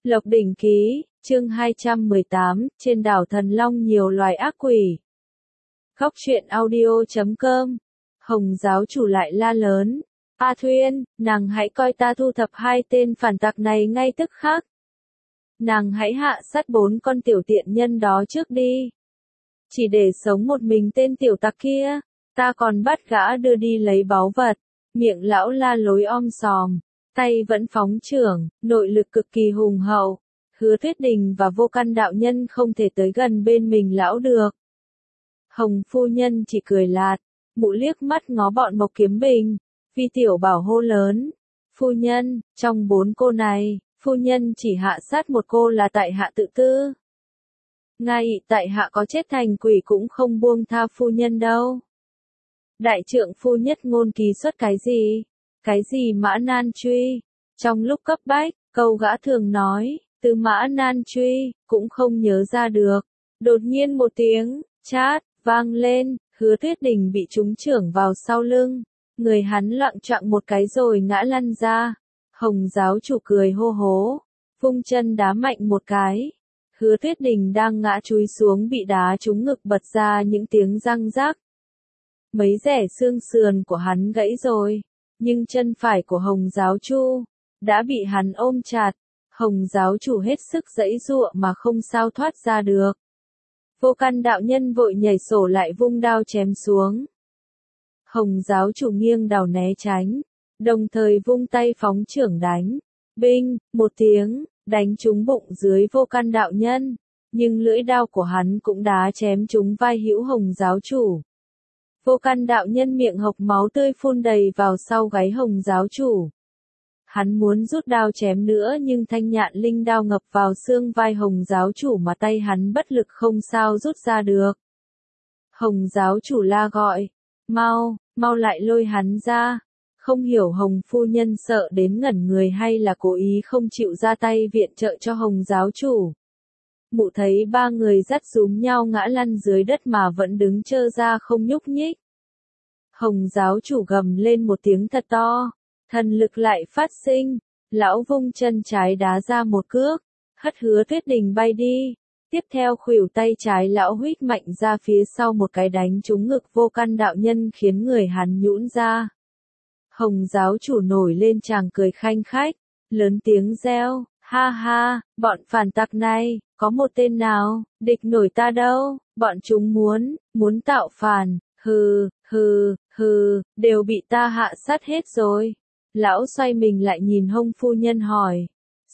Lộc Đỉnh Ký, chương 218, trên đảo Thần Long nhiều loài ác quỷ. Góc truyện audio.com. Hồng giáo chủ lại la lớn. A Thuyên, nàng hãy coi ta thu thập hai tên phản tặc này ngay tức khắc. Nàng hãy hạ sát 4 con tiểu tiện nhân đó trước đi. Chỉ để sống một mình tên tiểu tặc kia, ta còn bắt gã đưa đi lấy báu vật. Miệng lão la lối om sòm, tay vẫn phóng chưởng, nội lực cực kỳ hùng hậu. Hứa Thuyết Đình và Vô Căn đạo nhân không thể tới gần bên mình lão được. Hồng phu nhân chỉ cười lạt, mụ liếc mắt ngó bọn Mộc Kiếm Bình. Vi Tiểu Bảo hô lớn, phu nhân, trong 4 cô này, phu nhân chỉ hạ sát một cô là tại hạ tự tư. Ngay tại hạ có chết thành quỷ cũng không buông tha phu nhân đâu. Đại trượng phu nhất ngôn ký xuất cái gì mã nan truy. Trong lúc cấp bách, câu gã thường nói, từ mã nan truy, cũng không nhớ ra được. Đột nhiên một tiếng, chát, vang lên, Hứa Thuyết Đình bị trúng chưởng vào sau lưng. Người hắn loạng choạng một cái rồi ngã lăn ra. Hồng giáo chủ cười hô hố, vung chân đá mạnh một cái. Hứa Thuyết Đình đang ngã chúi xuống bị đá trúng ngực bật ra những tiếng răng rác. Mấy rẻ xương sườn của hắn gãy rồi, nhưng chân phải của Hồng giáo chủ đã bị hắn ôm chặt. Hồng giáo chủ hết sức giãy giụa mà không sao thoát ra được. Vô Căn đạo nhân vội nhảy sổ lại vung đao chém xuống. Hồng giáo chủ nghiêng đầu né tránh, đồng thời vung tay phóng chưởng đánh. Binh, một tiếng, đánh trúng bụng dưới Vô Căn đạo nhân, nhưng lưỡi đao của hắn cũng đá chém trúng vai hữu Hồng giáo chủ. Vô Căn đạo nhân miệng hộc máu tươi phun đầy vào sau gáy Hồng giáo chủ. Hắn muốn rút đao chém nữa nhưng thanh nhạn linh đao ngập vào xương vai Hồng giáo chủ mà tay hắn bất lực không sao rút ra được. Hồng giáo chủ la gọi, mau lại lôi hắn ra. Không hiểu Hồng phu nhân sợ đến ngẩn người hay là cố ý không chịu ra tay viện trợ cho Hồng giáo chủ. Mụ thấy 3 người dắt dúm nhau ngã lăn dưới đất mà vẫn đứng trơ ra không nhúc nhích. Hồng giáo chủ gầm lên một tiếng thật to, thần lực lại phát sinh, lão vung chân trái đá ra một cước, hất Hứa Thuyết Đình bay đi. Tiếp theo khuỷu tay trái lão huýt mạnh ra phía sau một cái đánh trúng ngực Vô Căn đạo nhân khiến người hắn nhũn ra. Hồng giáo chủ nổi lên chàng cười khanh khách, lớn tiếng reo, ha ha, bọn phản tặc này, có một tên nào, địch nổi ta đâu, bọn chúng muốn tạo phản, hừ, đều bị ta hạ sát hết rồi. Lão xoay mình lại nhìn Hồng phu nhân hỏi,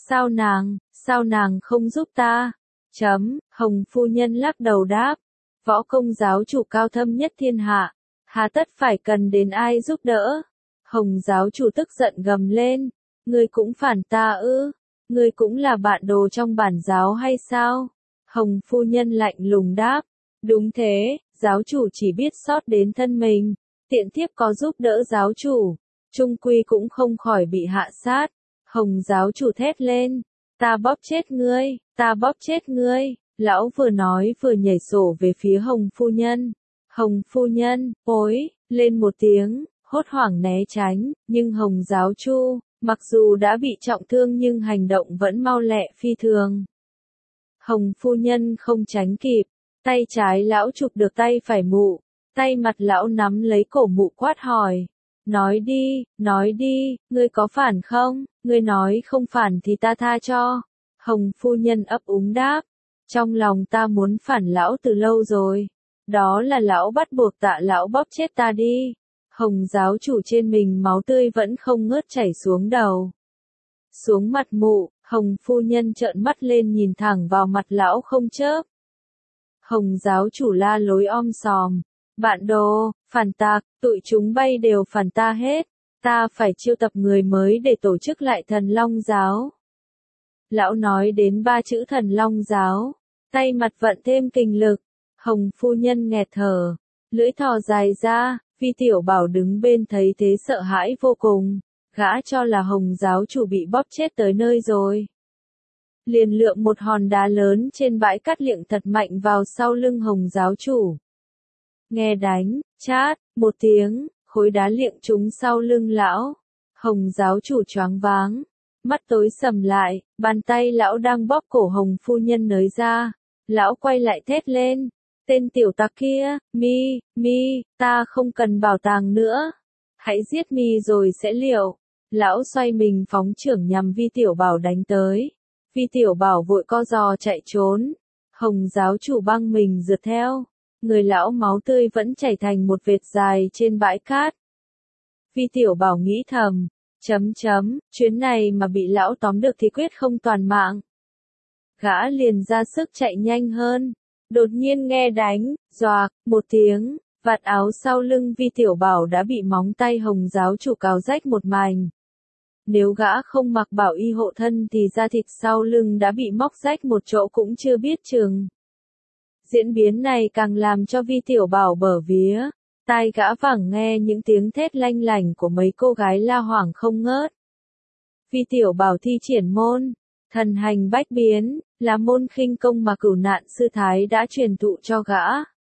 sao nàng không giúp ta? Hồng phu nhân lắc đầu đáp, võ công giáo chủ cao thâm nhất thiên hạ, hà tất phải cần đến ai giúp đỡ. Hồng giáo chủ tức giận gầm lên, ngươi cũng phản ta ư, ngươi cũng là bạn đồ trong bản giáo hay sao? Hồng phu nhân lạnh lùng đáp, đúng thế, giáo chủ chỉ biết xót đến thân mình, tiện thiếp có giúp đỡ giáo chủ, chung quy cũng không khỏi bị hạ sát. Hồng giáo chủ thét lên, ta bóp chết ngươi, lão vừa nói vừa nhảy sổ về phía Hồng phu nhân. Hồng phu nhân, ối, lên một tiếng, hốt hoảng né tránh, nhưng Hồng giáo chủ, mặc dù đã bị trọng thương nhưng hành động vẫn mau lẹ phi thường. Hồng phu nhân không tránh kịp, tay trái lão chụp được tay phải mụ, tay mặt lão nắm lấy cổ mụ quát hỏi, nói đi, ngươi có phản không, ngươi nói không phản thì ta tha cho. Hồng phu nhân ấp úng đáp, trong lòng ta muốn phản lão từ lâu rồi, đó là lão bắt buộc tạ lão bóp chết ta đi. Hồng giáo chủ trên mình máu tươi vẫn không ngớt chảy xuống đầu. Xuống mặt mụ, Hồng phu nhân trợn mắt lên nhìn thẳng vào mặt lão không chớp. Hồng giáo chủ la lối om sòm, bạn đồ, phản tặc, tụi chúng bay đều phản ta hết, ta phải chiêu tập người mới để tổ chức lại Thần Long giáo. Lão nói đến 3 chữ Thần Long giáo, tay mặt vận thêm kình lực. Hồng phu nhân nghẹt thở, lưỡi thò dài ra. Vi Tiểu Bảo đứng bên thấy thế sợ hãi vô cùng, gã cho là Hồng giáo chủ bị bóp chết tới nơi rồi. Liền lượm một hòn đá lớn trên bãi cát liệng thật mạnh vào sau lưng Hồng giáo chủ. Nghe đánh, chát, một tiếng, khối đá liệng trúng sau lưng lão. Hồng giáo chủ choáng váng, Mắt tối sầm lại, bàn tay lão đang bóp cổ Hồng phu nhân nới ra. Lão quay lại thét lên. Tên tiểu tặc kia, mi, ta không cần bảo tàng nữa. Hãy giết mi rồi sẽ liệu. Lão xoay mình phóng chưởng nhằm Vi Tiểu Bảo đánh tới. Vi Tiểu Bảo vội co giò chạy trốn. Hồng giáo chủ băng mình rượt theo. Người lão máu tươi vẫn chảy thành một vệt dài trên bãi cát. Vi Tiểu Bảo nghĩ thầm. Chuyến này mà bị lão tóm được thì quyết không toàn mạng. Gã liền ra sức chạy nhanh hơn. Đột nhiên nghe đánh, doạc, một tiếng, vạt áo sau lưng Vi Tiểu Bảo đã bị móng tay Hồng giáo chủ cào rách một mảnh. Nếu gã không mặc bảo y hộ thân thì da thịt sau lưng đã bị móc rách một chỗ cũng chưa biết chừng. Diễn biến này càng làm cho Vi Tiểu Bảo bở vía, tai gã vẳng nghe những tiếng thét lanh lảnh của mấy cô gái la hoảng không ngớt. Vi Tiểu Bảo thi triển môn thần hành bách biến, là môn khinh công mà Cửu Nạn sư thái đã truyền thụ cho gã.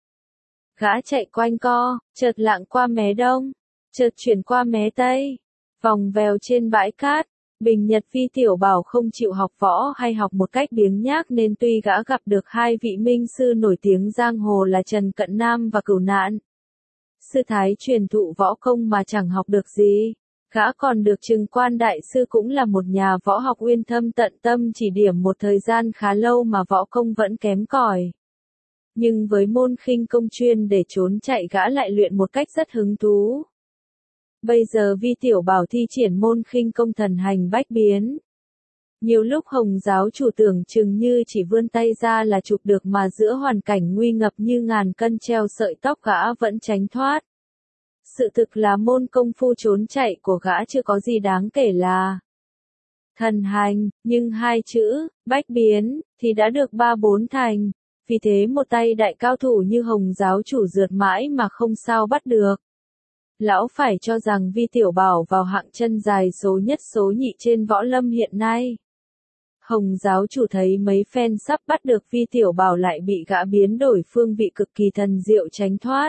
Gã chạy quanh co, chợt lạng qua mé đông, chợt chuyển qua mé tây, vòng vèo trên bãi cát. Bình nhật Vi Tiểu Bảo không chịu học võ hay học một cách biếng nhác nên tuy gã gặp được hai vị minh sư nổi tiếng giang hồ là Trần Cận Nam và Cửu Nạn sư thái truyền thụ võ công mà chẳng học được gì. Gã còn được Trừng Quan đại sư cũng là một nhà võ học uyên thâm tận tâm chỉ điểm một thời gian khá lâu mà võ công vẫn kém cỏi. Nhưng với môn khinh công chuyên để trốn chạy gã lại luyện một cách rất hứng thú. Bây giờ Vi Tiểu Bảo thi triển môn khinh công thần hành bách biến. Nhiều lúc Hồng giáo chủ tưởng chừng như chỉ vươn tay ra là chụp được mà giữa hoàn cảnh nguy ngập như ngàn cân treo sợi tóc gã vẫn tránh thoát. Sự thực là môn công phu trốn chạy của gã chưa có gì đáng kể là thần hành, nhưng hai chữ, bách biến, thì đã được 3-4 thành. Vì thế một tay đại cao thủ như Hồng giáo chủ rượt mãi mà không sao bắt được. Lão phải cho rằng Vi Tiểu Bảo vào hạng chân dài số nhất số nhị trên võ lâm hiện nay. Hồng giáo chủ thấy mấy phen sắp bắt được Vi Tiểu Bảo lại bị gã biến đổi phương vị cực kỳ thần diệu tránh thoát.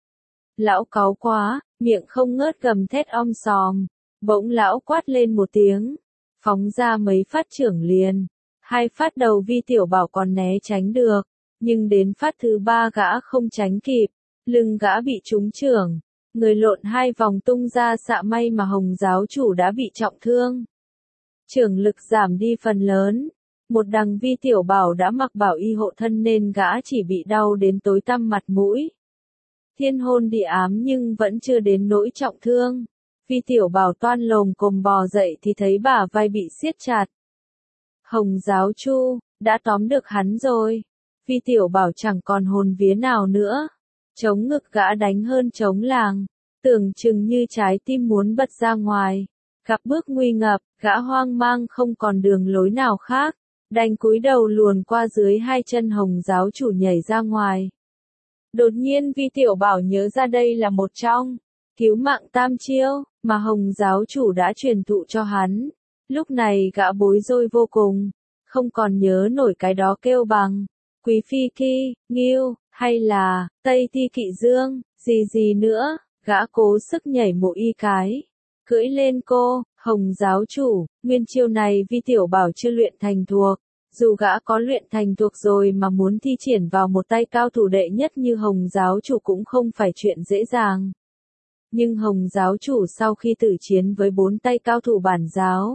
Lão cáu quá, miệng không ngớt gầm thét om sòm. Bỗng lão quát lên một tiếng, phóng ra mấy phát chưởng liền. Hai phát đầu Vi Tiểu Bảo còn né tránh được, nhưng đến phát thứ ba gã không tránh kịp, lưng gã bị trúng chưởng, người lộn hai vòng tung ra xạ may mà Hồng giáo chủ đã bị trọng thương. Chưởng lực giảm đi phần lớn, một đằng Vi Tiểu Bảo đã mặc bảo y hộ thân nên gã chỉ bị đau đến tối tăm mặt mũi. Thiên hôn địa ám nhưng vẫn chưa đến nỗi trọng thương. Vi Tiểu Bảo toan lồm cồm bò dậy thì thấy bả vai bị siết chặt. Hồng giáo chu, đã tóm được hắn rồi. Vi Tiểu Bảo chẳng còn hồn vía nào nữa. Chống ngực gã đánh hơn chống làng, tưởng chừng như trái tim muốn bật ra ngoài. Gặp bước nguy ngập, gã hoang mang không còn đường lối nào khác, đành cúi đầu luồn qua dưới hai chân Hồng giáo chủ nhảy ra ngoài. Đột nhiên Vi Tiểu Bảo nhớ ra đây là một trong cứu mạng tam chiêu mà Hồng giáo chủ đã truyền thụ cho hắn. Lúc này gã bối rối vô cùng, không còn nhớ nổi cái đó kêu bằng Quý Phi Ki, Nghiêu, hay là Tây Thi Kỵ Dương, gì nữa. Gã cố sức nhảy một y cái, cưỡi lên cô, Hồng giáo chủ. Nguyên chiêu này Vi Tiểu Bảo chưa luyện thành thuộc. Dù gã có luyện thành thuộc rồi mà muốn thi triển vào một tay cao thủ đệ nhất như Hồng giáo chủ cũng không phải chuyện dễ dàng. Nhưng Hồng giáo chủ sau khi tử chiến với 4 tay cao thủ bản giáo,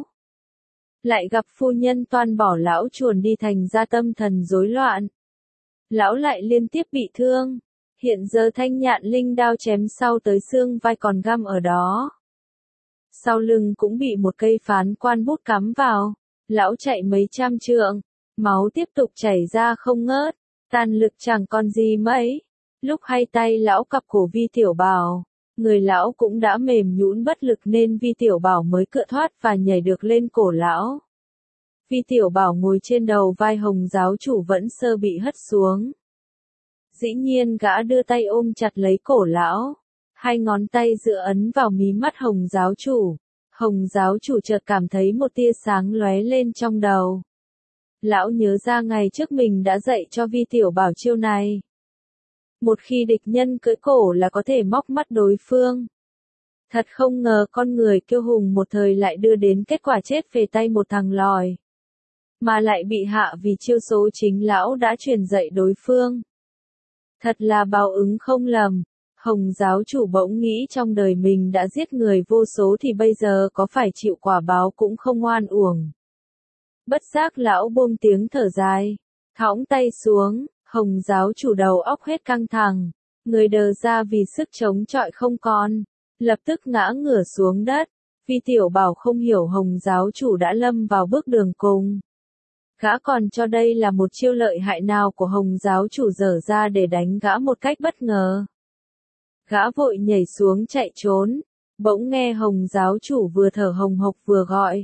lại gặp phu nhân toan bỏ lão chuồn đi thành ra tâm thần rối loạn. Lão lại liên tiếp bị thương, hiện giờ thanh nhạn linh đao chém sau tới xương vai còn găm ở đó. Sau lưng cũng bị một cây phán quan bút cắm vào, lão chạy mấy trăm trượng, máu tiếp tục chảy ra không ngớt, tàn lực chẳng còn gì mấy. Lúc hai tay lão cặp cổ Vi Tiểu Bảo, người lão cũng đã mềm nhũn bất lực nên Vi Tiểu Bảo mới cựa thoát và nhảy được lên cổ lão. Vi Tiểu Bảo ngồi trên đầu vai Hồng giáo chủ vẫn sơ bị hất xuống. Dĩ nhiên gã đưa tay ôm chặt lấy cổ lão, hai ngón tay dựa ấn vào mí mắt Hồng giáo chủ. Hồng giáo chủ chợt cảm thấy một tia sáng lóe lên trong đầu. Lão nhớ ra ngày trước mình đã dạy cho Vi Tiểu Bảo chiêu này. Một khi địch nhân cưỡi cổ là có thể móc mắt đối phương. Thật không ngờ con người kiêu hùng một thời lại đưa đến kết quả chết về tay một thằng lòi. Mà lại bị hạ vì chiêu số chính lão đã truyền dạy đối phương. Thật là báo ứng không lầm. Hồng giáo chủ bỗng nghĩ trong đời mình đã giết người vô số thì bây giờ có phải chịu quả báo cũng không oan uổng. Bất giác lão buông tiếng thở dài, thõng tay xuống, Hồng giáo chủ đầu óc hết căng thẳng, người đờ ra vì sức chống chọi không còn, lập tức ngã ngửa xuống đất. Vi Tiểu Bảo không hiểu Hồng giáo chủ đã lâm vào bước đường cùng. Gã còn cho đây là một chiêu lợi hại nào của Hồng giáo chủ dở ra để đánh gã một cách bất ngờ. Gã vội nhảy xuống chạy trốn, bỗng nghe Hồng giáo chủ vừa thở hồng hộc vừa gọi.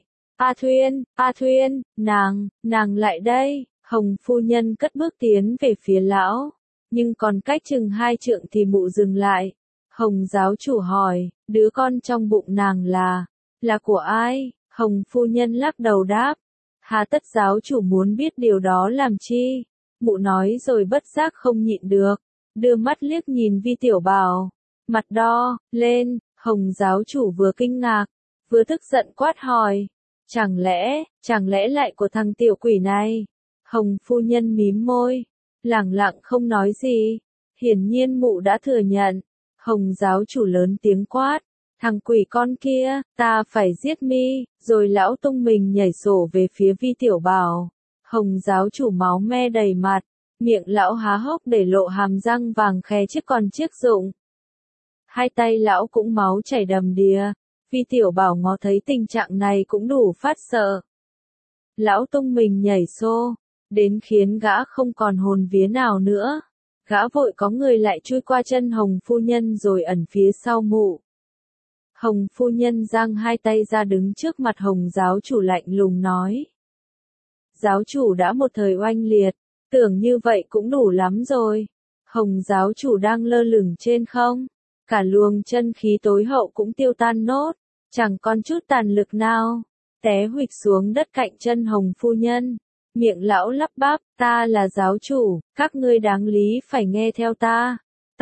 A Thuyên, nàng lại đây. Hồng phu nhân cất bước tiến về phía lão, nhưng còn cách chừng 2 trượng thì mụ dừng lại. Hồng giáo chủ hỏi, đứa con trong bụng nàng là của ai? Hồng phu nhân lắc đầu đáp, hà tất giáo chủ muốn biết điều đó làm chi? Mụ nói rồi bất giác không nhịn được, đưa mắt liếc nhìn Vi Tiểu Bảo, mặt đo lên. Hồng giáo chủ vừa kinh ngạc, vừa tức giận quát hỏi, chẳng lẽ lại của thằng tiểu quỷ này? Hồng phu nhân mím môi, lẳng lặng không nói gì, hiển nhiên mụ đã thừa nhận. Hồng giáo chủ lớn tiếng quát, thằng quỷ con kia, ta phải giết mi, rồi lão tung mình nhảy sổ về phía Vi Tiểu Bảo. Hồng giáo chủ máu me đầy mặt, miệng lão há hốc để lộ hàm răng vàng khè chiếc còn chiếc rụng. Hai tay lão cũng máu chảy đầm đìa. Vi Tiểu Bảo ngó thấy tình trạng này cũng đủ phát sợ. Lão tung mình nhảy xô, đến khiến gã không còn hồn vía nào nữa. Gã vội có người lại chui qua chân Hồng phu nhân rồi ẩn phía sau mụ. Hồng phu nhân giang hai tay ra đứng trước mặt Hồng giáo chủ lạnh lùng nói. Giáo chủ đã một thời oanh liệt, tưởng như vậy cũng đủ lắm rồi. Hồng giáo chủ đang lơ lửng trên không, cả luồng chân khí tối hậu cũng tiêu tan nốt, chẳng còn chút tàn lực nào, té huỵch xuống đất cạnh chân Hồng phu nhân. Miệng lão lắp bắp, ta là giáo chủ, các ngươi đáng lý phải nghe theo ta.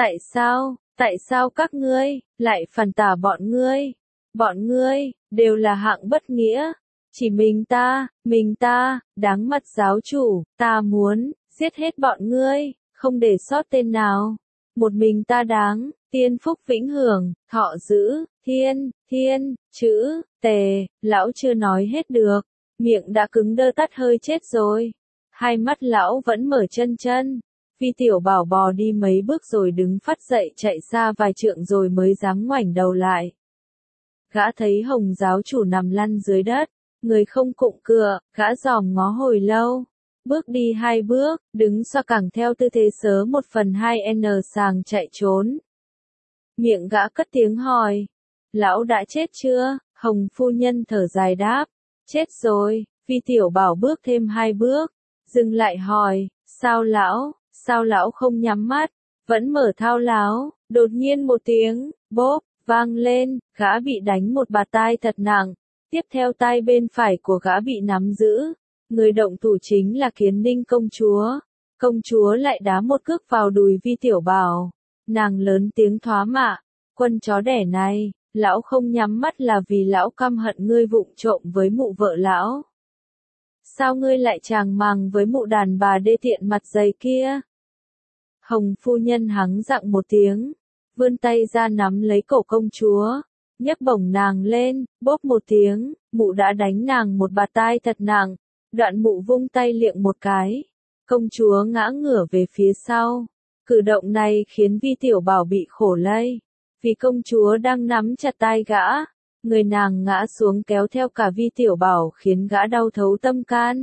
Tại sao các ngươi lại phản tả bọn ngươi? Bọn ngươi đều là hạng bất nghĩa. Chỉ mình ta, đáng mặt giáo chủ, ta muốn giết hết bọn ngươi, không để sót tên nào. Một mình ta đáng, tiên phúc vĩnh hưởng, thọ giữ, thiên, chữ, tề, lão chưa nói hết được, miệng đã cứng đơ tắt hơi chết rồi. Hai mắt lão vẫn mở chân. Vi Tiểu Bảo bò đi mấy bước rồi đứng phắt dậy chạy xa vài trượng rồi mới dám ngoảnh đầu lại. Gã thấy Hồng giáo chủ nằm lăn dưới đất, người không cụng cựa, gã dòm ngó hồi lâu. Bước đi 2 bước, đứng xoa cẳng theo tư thế sớ 1/2 sàng chạy trốn. Miệng gã cất tiếng hỏi, lão đã chết chưa? Hồng phu nhân thở dài đáp, chết rồi. Vi Tiểu Bảo bước thêm 2 bước, dừng lại hỏi, sao lão không nhắm mắt, vẫn mở thao láo. Đột nhiên một tiếng, bốp, vang lên, gã bị đánh một bạt tai thật nặng, tiếp theo tay bên phải của gã bị nắm giữ. Người động thủ chính là Kiến Ninh công chúa lại đá một cước vào đùi Vi Tiểu Bảo. Nàng lớn tiếng thoá mạ, quân chó đẻ này, lão không nhắm mắt là vì lão căm hận ngươi vụng trộm với mụ vợ lão. Sao ngươi lại chàng màng với mụ đàn bà đê tiện mặt dày kia? Hồng phu nhân hắng giọng một tiếng, vươn tay ra nắm lấy cổ công chúa, nhấc bổng nàng lên, bốp một tiếng, mụ đã đánh nàng một bạt tai thật nặng. Đoạn mụ vung tay liệng một cái, công chúa ngã ngửa về phía sau. Cử động này khiến Vi Tiểu Bảo bị khổ lây, vì công chúa đang nắm chặt tay gã, người nàng ngã xuống kéo theo cả Vi Tiểu Bảo khiến gã đau thấu tâm can.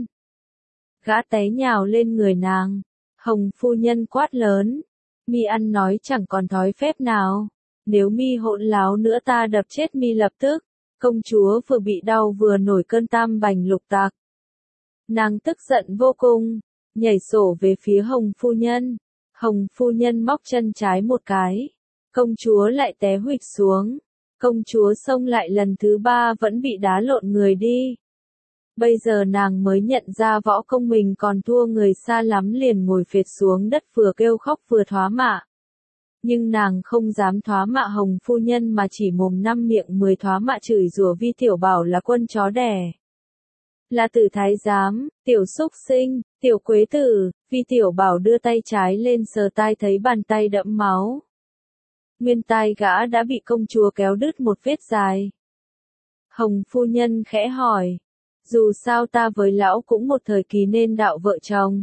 Gã té nhào lên người nàng, Hồng phu nhân quát lớn, mi ăn nói chẳng còn thói phép nào, nếu mi hỗn láo nữa ta đập chết mi lập tức. Công chúa vừa bị đau vừa nổi cơn tam bành lục tạc. Nàng tức giận vô cùng, nhảy sổ về phía Hồng phu nhân. Hồng phu nhân móc chân trái một cái, công chúa lại té huỵch xuống. Công chúa xông lại lần thứ 3 vẫn bị đá lộn người đi. Bây giờ nàng mới nhận ra võ công mình còn thua người xa lắm, liền ngồi phệt xuống đất vừa kêu khóc vừa thoá mạ. Nhưng nàng không dám thoá mạ Hồng phu nhân mà chỉ mồm năm miệng 10 thoá mạ chửi rủa Vi Tiểu Bảo là quân chó đẻ. Là tử thái giám, tiểu xúc sinh, tiểu quế tử. Vi Tiểu Bảo đưa tay trái lên sờ tai thấy bàn tay đẫm máu. Nguyên tai gã đã bị công chúa kéo đứt một vết dài. Hồng phu nhân khẽ hỏi. Dù sao ta với lão cũng một thời kỳ nên đạo vợ chồng.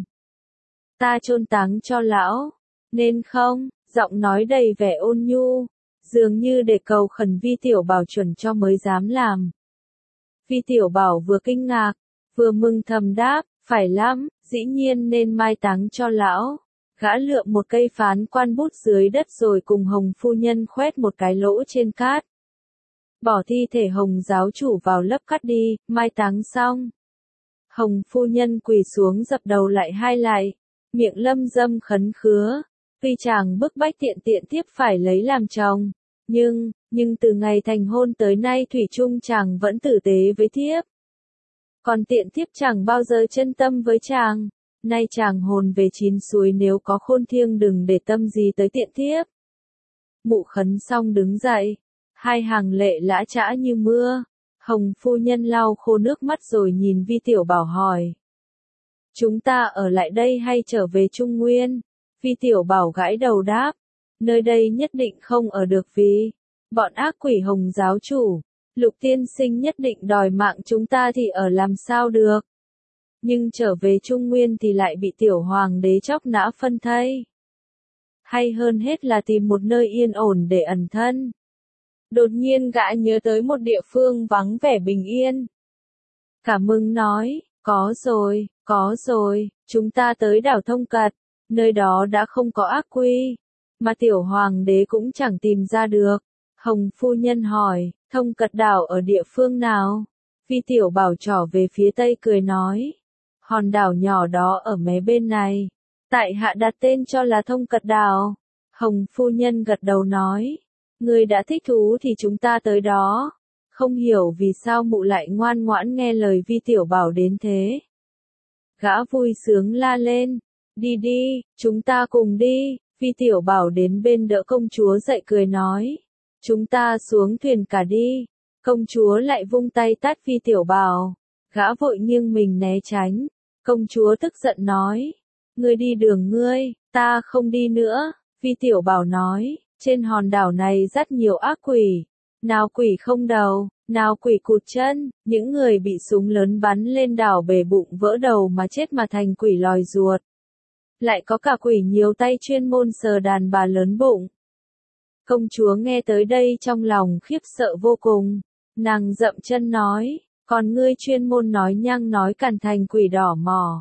Ta chôn táng cho lão. Nên không, giọng nói đầy vẻ ôn nhu. Dường như để cầu khẩn Vi Tiểu Bảo chuẩn cho mới dám làm. Vi Tiểu Bảo vừa kinh ngạc, vừa mừng thầm đáp, phải lắm, dĩ nhiên nên mai táng cho lão. Gã lượm một cây phán quan bút dưới đất rồi cùng Hồng phu nhân khoét một cái lỗ trên cát. Bỏ thi thể Hồng giáo chủ vào lấp cát đi, mai táng xong. Hồng phu nhân quỳ xuống dập đầu lại hai lại, miệng lâm dâm khấn khứa. Tuy chàng bức bách tiện tiếp phải lấy làm chồng, nhưng từ ngày thành hôn tới nay thủy chung chàng vẫn tử tế với thiếp. Còn tiện thiếp chẳng bao giờ chân tâm với chàng. Nay chàng hồn về chín suối nếu có khôn thiêng đừng để tâm gì tới tiện thiếp. Mụ khấn xong đứng dậy, hai hàng lệ lã chã như mưa. Hồng phu nhân lau khô nước mắt rồi nhìn Vi Tiểu Bảo hỏi. Chúng ta ở lại đây hay trở về Trung Nguyên? Vi Tiểu Bảo gãi đầu đáp. Nơi đây nhất định không ở được vì bọn ác quỷ Hồng giáo chủ. Lục tiên sinh nhất định đòi mạng chúng ta thì ở làm sao được. Nhưng trở về Trung Nguyên thì lại bị tiểu hoàng đế chóc nã phân thây. Hay hơn hết là tìm một nơi yên ổn để ẩn thân. Đột nhiên gã nhớ tới một địa phương vắng vẻ bình yên. Cả mừng nói, có rồi, chúng ta tới đảo Thông Cật, nơi đó đã không có ác quy, mà tiểu hoàng đế cũng chẳng tìm ra được. Hồng phu nhân hỏi, Thông Cật đảo ở địa phương nào? Vi Tiểu Bảo trỏ về phía tây cười nói. Hòn đảo nhỏ đó ở mé bên này. Tại hạ đặt tên cho là Thông Cật đảo. Hồng phu nhân gật đầu nói. Người đã thích thú thì chúng ta tới đó. Không hiểu vì sao mụ lại ngoan ngoãn nghe lời Vi Tiểu Bảo đến thế. Gã vui sướng la lên. Đi đi, chúng ta cùng đi. Vi Tiểu Bảo đến bên đỡ công chúa dậy cười nói. Chúng ta xuống thuyền cả đi. Công chúa lại vung tay tát Vi Tiểu Bảo. Gã vội nghiêng mình né tránh. Công chúa tức giận nói. Ngươi đi đường ngươi, ta không đi nữa. Vi Tiểu Bảo nói. Trên hòn đảo này rất nhiều ác quỷ. Nào quỷ không đầu, nào quỷ cụt chân. Những người bị súng lớn bắn lên đảo bể bụng vỡ đầu mà chết mà thành quỷ lòi ruột. Lại có cả quỷ nhiều tay chuyên môn sờ đàn bà lớn bụng. Công chúa nghe tới đây trong lòng khiếp sợ vô cùng. Nàng dậm chân nói, còn ngươi chuyên môn nói nhăng nói càn thành quỷ đỏ mỏ.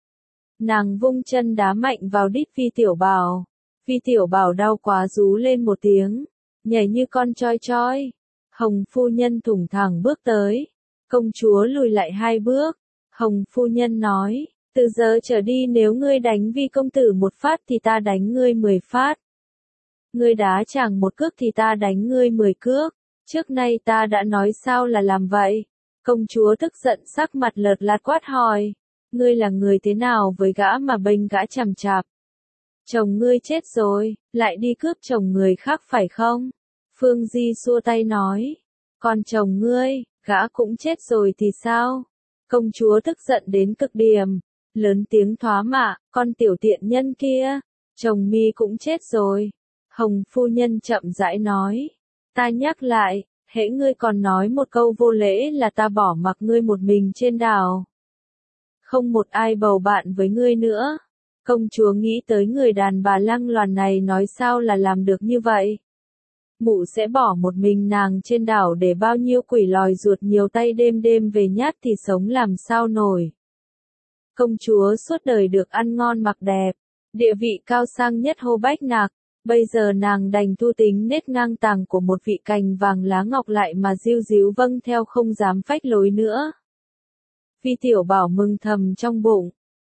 Nàng vung chân đá mạnh vào đít Vi Tiểu Bảo. Vi Tiểu Bảo đau quá rú lên một tiếng, nhảy như con choi choi. Hồng phu nhân thủng thẳng bước tới. Công chúa lùi lại 2 bước. Hồng phu nhân nói, từ giờ trở đi nếu ngươi đánh Vi công tử 1 phát thì ta đánh ngươi 10 phát. Ngươi đá chàng 1 cước thì ta đánh ngươi 10 cước. Trước nay ta đã nói sao là làm vậy? Công chúa tức giận sắc mặt lợt lạt quát hỏi. Ngươi là người thế nào với gã mà bênh gã chằm chạp? Chồng ngươi chết rồi, lại đi cướp chồng người khác phải không? Phương Di xua tay nói. Còn chồng ngươi, gã cũng chết rồi thì sao? Công chúa tức giận đến cực điểm. Lớn tiếng thoá mạ, con tiểu tiện nhân kia. Chồng mi cũng chết rồi. Hồng phu nhân chậm rãi nói. Ta nhắc lại, hễ ngươi còn nói một câu vô lễ là ta bỏ mặc ngươi một mình trên đảo. Không một ai bầu bạn với ngươi nữa. Công chúa nghĩ tới người đàn bà lăng loàn này nói sao là làm được như vậy. Mụ sẽ bỏ một mình nàng trên đảo để bao nhiêu quỷ lòi ruột nhiều tay đêm đêm về nhát thì sống làm sao nổi. Công chúa suốt đời được ăn ngon mặc đẹp, địa vị cao sang nhất Hô Bách Nạc. Bây giờ nàng đành thu tính nết ngang tàng của một vị cành vàng lá ngọc lại mà diêu díu vâng theo không dám phách lối nữa. Vi Tiểu Bảo mừng thầm trong bụng.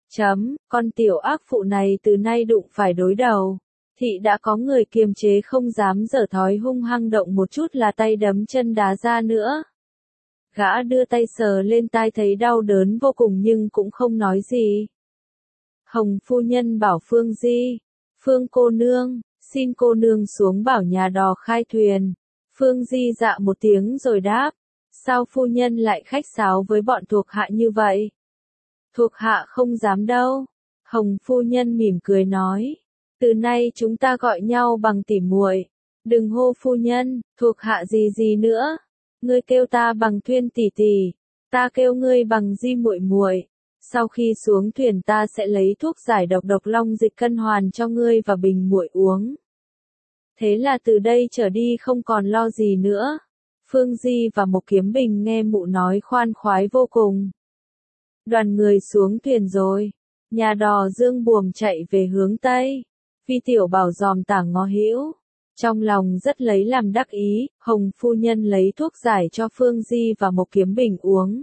Con tiểu ác phụ này từ nay đụng phải đối đầu. Thị đã có người kiềm chế không dám dở thói hung hăng động một chút là tay đấm chân đá ra nữa. Gã đưa tay sờ lên tai thấy đau đớn vô cùng nhưng cũng không nói gì. Hồng phu nhân bảo Phương Di. Phương cô nương, Xin cô nương xuống bảo nhà đò khai thuyền. Phương Di dạ một tiếng rồi đáp. Sao phu nhân lại khách sáo với bọn thuộc hạ như vậy? Thuộc hạ không dám đâu. Hồng phu nhân mỉm cười nói. Từ nay chúng ta gọi nhau bằng tỉ muội. Đừng hô phu nhân, thuộc hạ gì gì nữa. Ngươi kêu ta bằng Thuyên tỷ tỷ, ta kêu ngươi bằng Di muội muội. Sau khi xuống thuyền ta sẽ lấy thuốc giải độc độc long dịch cân hoàn cho ngươi và Bình muội uống. Thế là từ đây trở đi không còn lo gì nữa. Phương Di và Mộc Kiếm Bình nghe mụ nói khoan khoái vô cùng. Đoàn người xuống thuyền rồi. Nhà đò dương buồm chạy về hướng Tây. Vi Tiểu Bảo dòm tả Ngọ Hữu. Trong lòng rất lấy làm đắc ý, Hồng phu nhân lấy thuốc giải cho Phương Di và Mộc Kiếm Bình uống.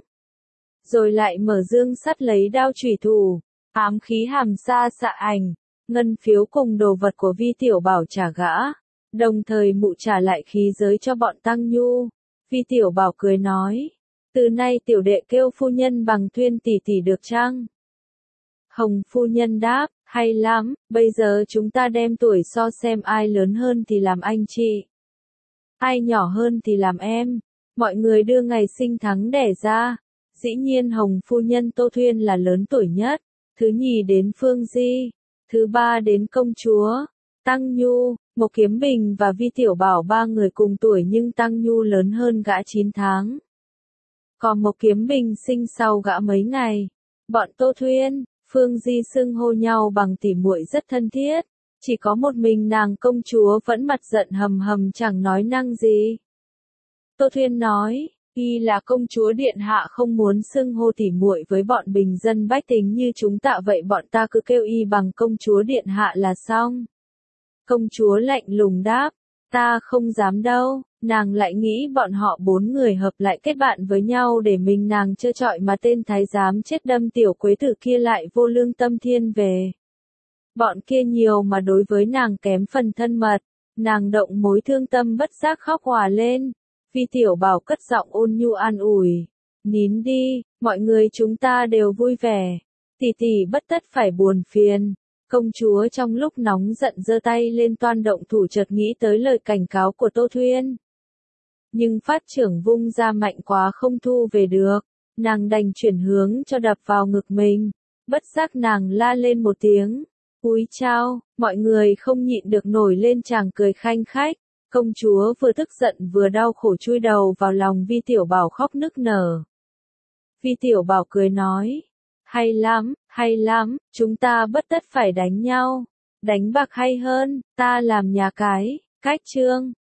Rồi lại mở dương sắt lấy đao chủy thủ, ám khí hàm sa xạ ảnh, ngân phiếu cùng đồ vật của Vi Tiểu Bảo trả gã. Đồng thời mụ trả lại khí giới cho bọn Tăng Nhu. Vi Tiểu Bảo cười nói. Từ nay tiểu đệ kêu phu nhân bằng Thuyên tỷ tỷ được chăng? Hồng phu nhân đáp, hay lắm, bây giờ chúng ta đem tuổi so xem ai lớn hơn thì làm anh chị. Ai nhỏ hơn thì làm em. Mọi người đưa ngày sinh tháng đẻ ra. Dĩ nhiên Hồng phu nhân Tô Thuyên là lớn tuổi nhất. Thứ nhì đến Phương Di. Thứ ba đến công chúa. Tăng Nhu, Mộc Kiếm Bình và Vi Tiểu Bảo ba người cùng tuổi nhưng Tăng Nhu lớn hơn gã 9 tháng. Còn Mộc Kiếm Bình sinh sau gã mấy ngày. Bọn Tô Thuyên, Phương Di xưng hô nhau bằng tỉ muội rất thân thiết. Chỉ có một mình nàng công chúa vẫn mặt giận hầm hầm chẳng nói năng gì. Tô Thuyên nói, y là công chúa điện hạ không muốn xưng hô tỉ muội với bọn bình dân bách tính như chúng ta vậy bọn ta cứ kêu y bằng công chúa điện hạ là xong. Công chúa lạnh lùng đáp, ta không dám đâu, nàng lại nghĩ bọn họ 4 người hợp lại kết bạn với nhau để mình nàng trơ trọi mà tên thái giám chết đâm tiểu quế tử kia lại vô lương tâm thiên về. Bọn kia nhiều mà đối với nàng kém phần thân mật, nàng động mối thương tâm bất giác khóc òa lên. Vi Tiểu Bảo cất giọng ôn nhu an ủi, nín đi, mọi người chúng ta đều vui vẻ, tỷ tỷ bất tất phải buồn phiền. Công chúa trong lúc nóng giận giơ tay lên toan động thủ chợt nghĩ tới lời cảnh cáo của Tô Thuyên. Nhưng phát trưởng vung ra mạnh quá không thu về được, nàng đành chuyển hướng cho đập vào ngực mình. Bất giác nàng la lên một tiếng, úi chao, mọi người không nhịn được nổi lên chàng cười khanh khách. Công chúa vừa tức giận vừa đau khổ chui đầu vào lòng Vi Tiểu Bảo khóc nức nở. Vi Tiểu Bảo cười nói, hay lắm, chúng ta bất tất phải đánh nhau. Đánh bạc hay hơn, ta làm nhà cái, cách trương.